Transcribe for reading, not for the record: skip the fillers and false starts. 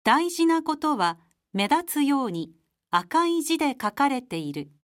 大事なことは目立つように赤い字で書かれている。